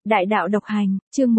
Đại đạo độc hành, chương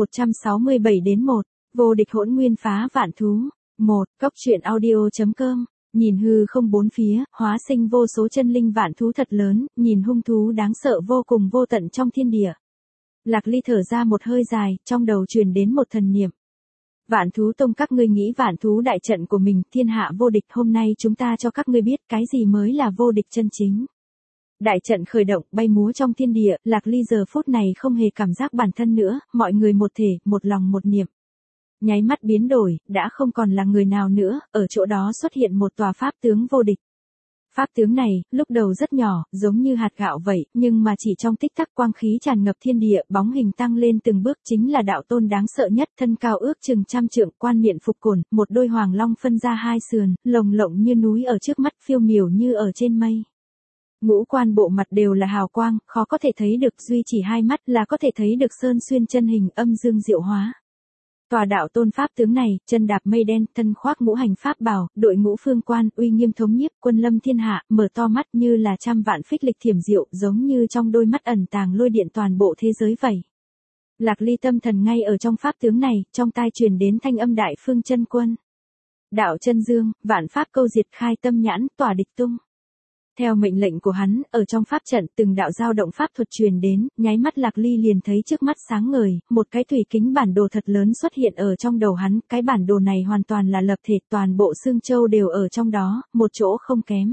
167 đến 1, vô địch hỗn nguyên phá vạn thú. 1, Cốc truyện audio.com, nhìn hư không bốn phía, hóa sinh vô số chân linh vạn thú thật lớn, nhìn hung thú đáng sợ vô cùng vô tận trong thiên địa. Lạc Ly thở ra một hơi dài, trong đầu truyền đến một thần niệm. Vạn thú tông, các ngươi nghĩ vạn thú đại trận của mình, thiên hạ vô địch, hôm nay chúng ta cho các ngươi biết cái gì mới là vô địch chân chính. Đại trận khởi động, bay múa trong thiên địa, Lạc Ly giờ phút này không hề cảm giác bản thân nữa, mọi người một thể, một lòng một niệm. Nháy mắt biến đổi, đã không còn là người nào nữa, ở chỗ đó xuất hiện một tòa pháp tướng vô địch. Pháp tướng này, lúc đầu rất nhỏ, giống như hạt gạo vậy, nhưng mà chỉ trong tích tắc quang khí tràn ngập thiên địa, bóng hình tăng lên từng bước, chính là đạo tôn đáng sợ nhất, thân cao ước chừng 100 trượng, quan miệng phục cồn, một đôi hoàng long phân ra hai sườn, lồng lộng như núi ở trước mắt, phiêu miểu như ở trên mây. Ngũ quan bộ mặt đều là hào quang, khó có thể thấy được, duy chỉ hai mắt là có thể thấy được sơn xuyên chân hình, âm dương diệu hóa. Tòa đạo tôn pháp tướng này, chân đạp mây đen, thân khoác ngũ hành pháp bào, đội ngũ phương quan, uy nghiêm thống nhiếp, quân lâm thiên hạ, mở to mắt như là trăm vạn phích lịch thiểm diệu, giống như trong đôi mắt ẩn tàng lôi điện toàn bộ thế giới vậy. Lạc Ly tâm thần ngay ở trong pháp tướng này, trong tai truyền đến thanh âm đại phương chân quân. Đạo chân dương, vạn pháp câu diệt, khai tâm nhãn, tỏa địch tung. Theo mệnh lệnh của hắn, ở trong pháp trận, từng đạo dao động pháp thuật truyền đến, nháy mắt Lạc Ly liền thấy trước mắt sáng ngời, một cái thủy kính bản đồ thật lớn xuất hiện ở trong đầu hắn, cái bản đồ này hoàn toàn là lập thể, toàn bộ xương châu đều ở trong đó, một chỗ không kém.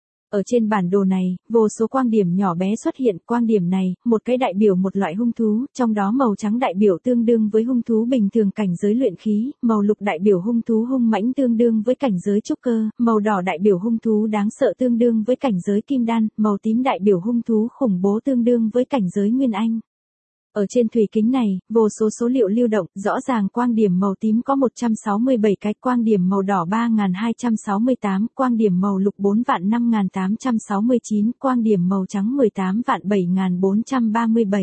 Ở trên bản đồ này, vô số quang điểm nhỏ bé xuất hiện, quang điểm này, một cái đại biểu một loại hung thú, trong đó màu trắng đại biểu tương đương với hung thú bình thường cảnh giới luyện khí, màu lục đại biểu hung thú hung mãnh tương đương với cảnh giới trúc cơ, màu đỏ đại biểu hung thú đáng sợ tương đương với cảnh giới kim đan, màu tím đại biểu hung thú khủng bố tương đương với cảnh giới nguyên anh. Ở trên thủy kính này, vô số số liệu lưu động, rõ ràng quang điểm màu tím có 167 cái, quang điểm màu đỏ 3268, quang điểm màu lục 45869, quang điểm màu trắng 187.437.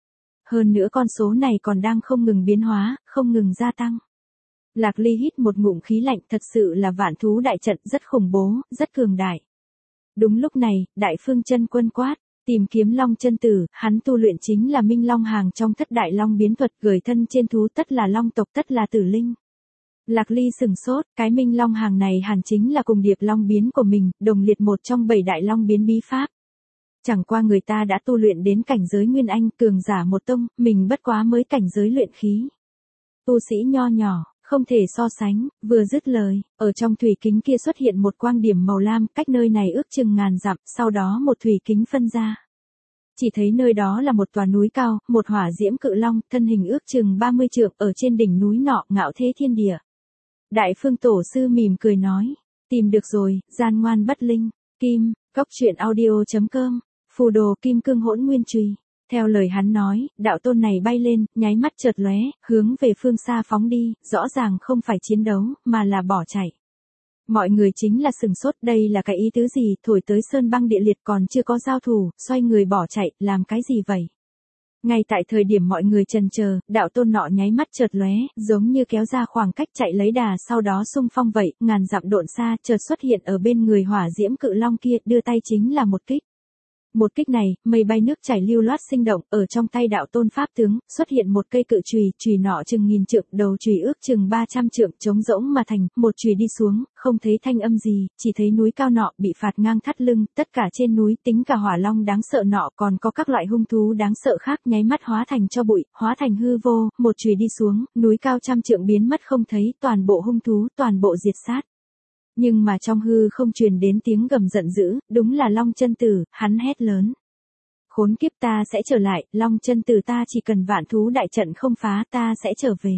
Hơn nữa con số này còn đang không ngừng biến hóa, không ngừng gia tăng. Lạc Ly hít một ngụm khí lạnh, thật sự là vạn thú đại trận rất khủng bố, rất cường đại. Đúng lúc này, đại phương chân quân quát. Tìm kiếm Long chân tử, hắn tu luyện chính là Minh Long hàng trong thất đại long biến thuật, gửi thân trên thú tất là long tộc, tất là tử linh. Lạc Ly sừng sốt, cái Minh Long hàng này hẳn chính là cùng điệp long biến của mình, đồng liệt một trong 7 đại long biến bí pháp. Chẳng qua người ta đã tu luyện đến cảnh giới nguyên anh, cường giả một tông, mình bất quá mới cảnh giới luyện khí. Tu sĩ nho nhỏ, không thể so sánh, vừa dứt lời, ở trong thủy kính kia xuất hiện một quang điểm màu lam, cách nơi này ước chừng ngàn dặm, sau đó một thủy kính phân ra. Chỉ thấy nơi đó là một tòa núi cao, một hỏa diễm cự long, thân hình ước chừng 30 trượng, ở trên đỉnh núi nọ, ngạo thế thiên địa. Đại phương tổ sư mỉm cười nói, tìm được rồi, gian ngoan bất linh, kim, Cốc truyện audio.com, phù đồ kim cương hỗn nguyên chùy. Theo lời hắn nói, đạo tôn này bay lên, nháy mắt chợt lóe, hướng về phương xa phóng đi, rõ ràng không phải chiến đấu, mà là bỏ chạy. Mọi người chính là sừng sốt, đây là cái ý tứ gì, thổi tới sơn băng địa liệt còn chưa có giao thủ, xoay người bỏ chạy, làm cái gì vậy? Ngay tại thời điểm mọi người chần chờ, đạo tôn nọ nháy mắt chợt lóe, giống như kéo ra khoảng cách chạy lấy đà, sau đó xung phong vậy, ngàn dặm độn xa, chợt xuất hiện ở bên người hỏa diễm cự long kia, đưa tay chính là một kích. Một kích này, mây bay nước chảy lưu loát sinh động, ở trong tay đạo tôn pháp tướng, xuất hiện một cây cự chùy, chùy nọ chừng 1000 trượng, đầu chùy ước chừng 300 trượng, trống rỗng mà thành, một chùy đi xuống, không thấy thanh âm gì, chỉ thấy núi cao nọ bị phạt ngang thắt lưng, tất cả trên núi, tính cả hỏa long đáng sợ nọ, còn có các loại hung thú đáng sợ khác, nháy mắt hóa thành cho bụi, hóa thành hư vô, một chùy đi xuống, núi cao 100 trượng biến mất không thấy, toàn bộ hung thú, toàn bộ diệt sát. Nhưng mà trong hư không truyền đến tiếng gầm giận dữ, đúng là Long chân tử, hắn hét lớn. Khốn kiếp, ta sẽ trở lại, Long chân tử, ta chỉ cần vạn thú đại trận không phá, ta sẽ trở về.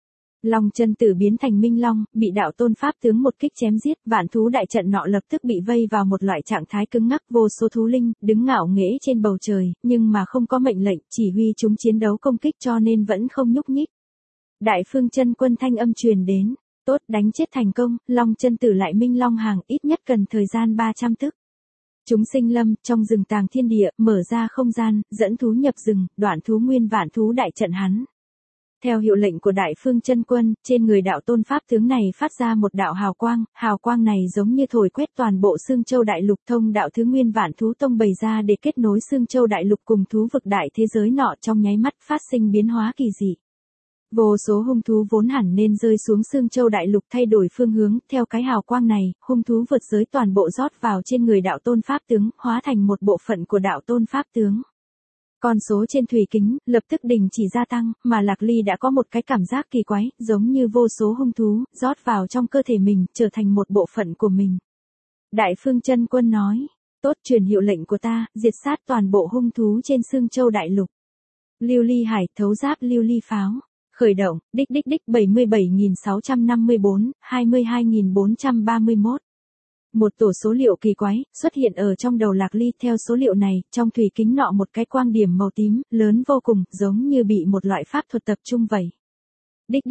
Long chân tử biến thành Minh Long, bị đạo tôn pháp tướng một kích chém giết, vạn thú đại trận nọ lập tức bị vây vào một loại trạng thái cứng ngắc, vô số thú linh, đứng ngạo nghễ trên bầu trời, nhưng mà không có mệnh lệnh, chỉ huy chúng chiến đấu công kích cho nên vẫn không nhúc nhích. Đại phương chân quân thanh âm truyền đến. Tốt, đánh chết thành công, Long chân tử lại Minh Long hàng, ít nhất cần thời gian 300 tức. Chúng sinh lâm, trong rừng tàng thiên địa, mở ra không gian, dẫn thú nhập rừng, đoạn thú nguyên vạn thú đại trận hắn. Theo hiệu lệnh của Đại Phương Chân Quân, trên người đạo tôn pháp tướng này phát ra một đạo hào quang này giống như thổi quét toàn bộ Xương Châu Đại Lục, thông đạo thứ nguyên Vạn Thú Tông bày ra để kết nối Xương Châu Đại Lục cùng thú vực đại thế giới nọ, trong nháy mắt phát sinh biến hóa kỳ dị. Vô số hung thú vốn hẳn nên rơi xuống Xương Châu Đại Lục thay đổi phương hướng, theo cái hào quang này, hung thú vượt giới toàn bộ rót vào trên người đạo tôn pháp tướng, hóa thành một bộ phận của đạo tôn pháp tướng. Con số trên thủy kính lập tức đình chỉ gia tăng, mà Lạc Ly đã có một cái cảm giác kỳ quái, giống như vô số hung thú rót vào trong cơ thể mình, trở thành một bộ phận của mình. Đại Phương Chân Quân nói, tốt, truyền hiệu lệnh của ta, diệt sát toàn bộ hung thú trên Xương Châu Đại Lục. Lưu Ly Hải, thấu giáp lưu ly pháo. Khởi động, đích 77.654, 22.431. Một tổ số liệu kỳ quái xuất hiện ở trong đầu Lạc Ly, theo số liệu này, trong thủy kính nọ một cái quang điểm màu tím, lớn vô cùng, giống như bị một loại pháp thuật tập trung vậy. Đích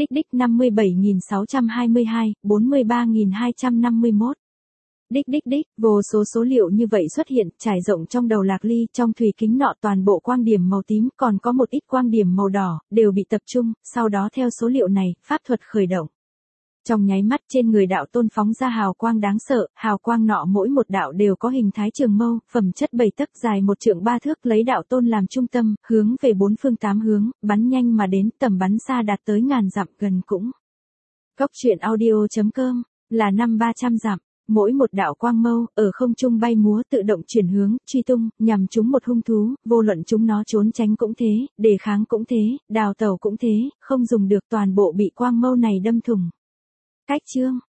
57.622, 43.251. Đích, vô số số liệu như vậy xuất hiện, trải rộng trong đầu Lạc Ly, trong thủy kính nọ toàn bộ quang điểm màu tím, còn có một ít quang điểm màu đỏ, đều bị tập trung, sau đó theo số liệu này, pháp thuật khởi động. Trong nháy mắt trên người đạo tôn phóng ra hào quang đáng sợ, hào quang nọ mỗi một đạo đều có hình thái trường mâu, phẩm chất 7 tấc, dài 1 trượng 3 thước, lấy đạo tôn làm trung tâm, hướng về 4 phương 8 hướng, bắn nhanh mà đến, tầm bắn xa đạt tới ngàn dặm, gần cũng. Goctruyện.audio.com là 300 dặm. Mỗi một đạo quang mâu, ở không trung bay múa tự động chuyển hướng, truy tung, nhằm trúng một hung thú, vô luận chúng nó trốn tránh cũng thế, đề kháng cũng thế, đào tẩu cũng thế, không dùng được, toàn bộ bị quang mâu này đâm thủng. Cách chương